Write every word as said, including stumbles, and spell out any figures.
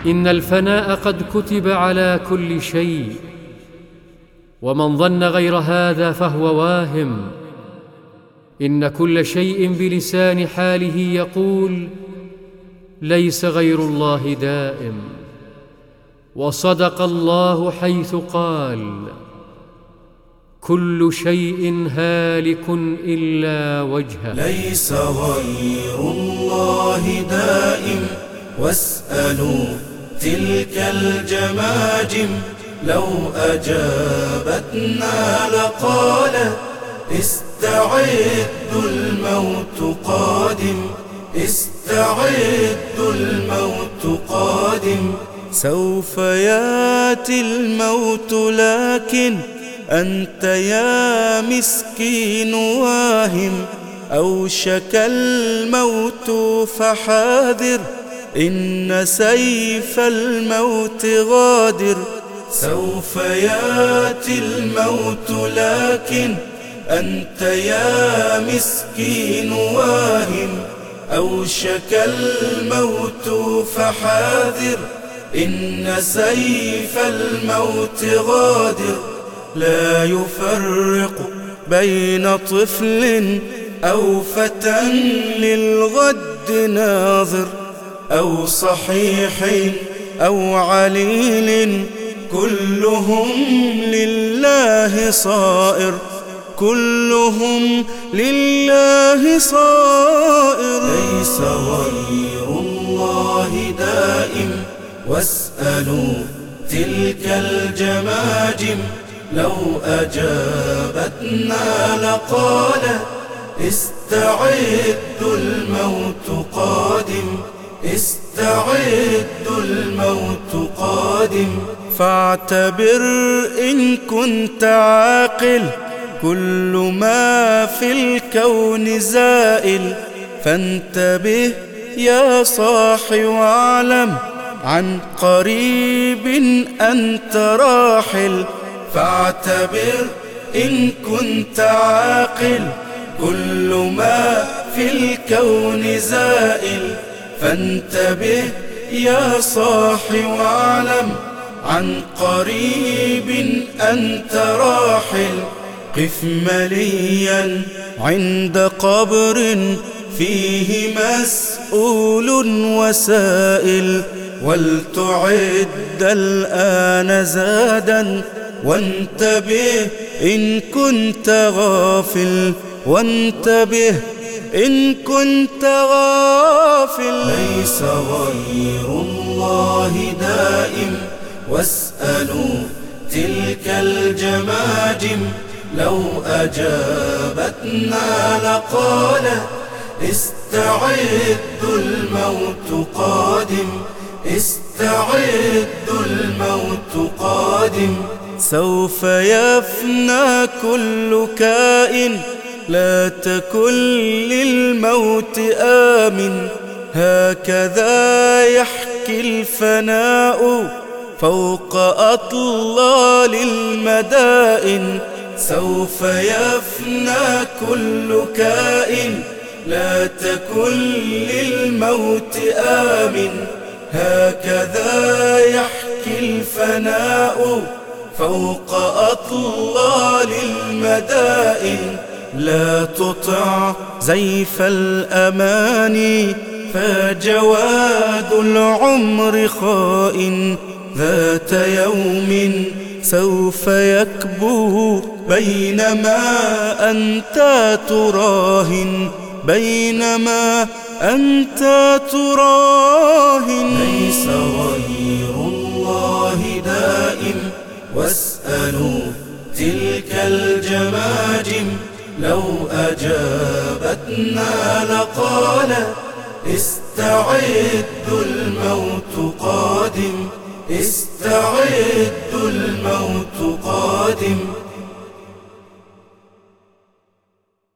إن الفناء قد كتب على كل شيء، ومن ظن غير هذا فهو واهم. إن كل شيء بلسان حاله يقول: ليس غير الله دائم. وصدق الله حيث قال: كل شيء هالك إلا وجهه. ليس غير الله دائم، واسألوا تلك الجماجم لو أجابتنا لقالت: استعدوا الموت قادم، استعدوا الموت قادم. سوف ياتي الموت لكن أنت يا مسكين واهم، أوشك الموت فحاذر، إن سيف الموت غادر. سوف ياتي الموت لكن أنت يا مسكين واهم، أوشك الموت فحاذر، إن سيف الموت غادر. لا يفرق بين طفل أو فتى للغد ناظر، أو صحيح أو عليل، كلهم لله صائر، كلهم لله صائر. ليس غير الله دائم، واسألوا تلك الجماجم لو أجابتنا لقالت: استعدوا الموت قادم، استعدوا الموت قادم. فاعتبر إن كنت عاقل، كل ما في الكون زائل، فانتبه يا صاحي واعلم عن قريب أنت راحل. فاعتبر إن كنت عاقل، كل ما في الكون زائل، فانتبه يا صاحي واعلم عن قريب أنت راحل. قف مليا عند قبر فيه مسؤول وسائل، ولتعد الآن زادا، وانتبه إن كنت غافل، وانتبه إن كنت غافل. ليس غير الله دائم، واسألوا تلك الجماجم لو أجابتنا لقالت: استعدوا الموت قادم، استعدوا الموت قادم. سوف يفنى كل كائن، لا تكن للموت آمن، هكذا يحكي الفناء فوق أطلال المدائن. سوف يفنى كل كائن، لا تكن للموت آمن، هكذا يحكي الفناء فوق أطلال المدائن. لا تطع زيف الأماني، فجواد العمر خائن، ذات يوم سوف يكبو بينما أنت تراهن، بينما أنت تراهن. ليس غير الله دائم، واسألوا تلك الجماجم لو أجابتنا لقالت: استعدوا الموت قادم، استعدوا الموت قادم.